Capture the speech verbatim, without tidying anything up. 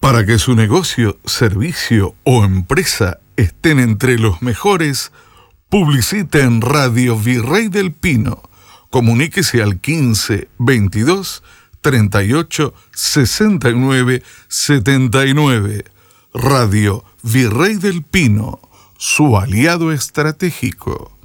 Para que su negocio, servicio o empresa estén entre los mejores, publicite en Radio Virrey del Pino. Comuníquese al quince, veintidós, treinta y ocho, sesenta y nueve, setenta y nueve. Radio Virrey del Pino, su aliado estratégico.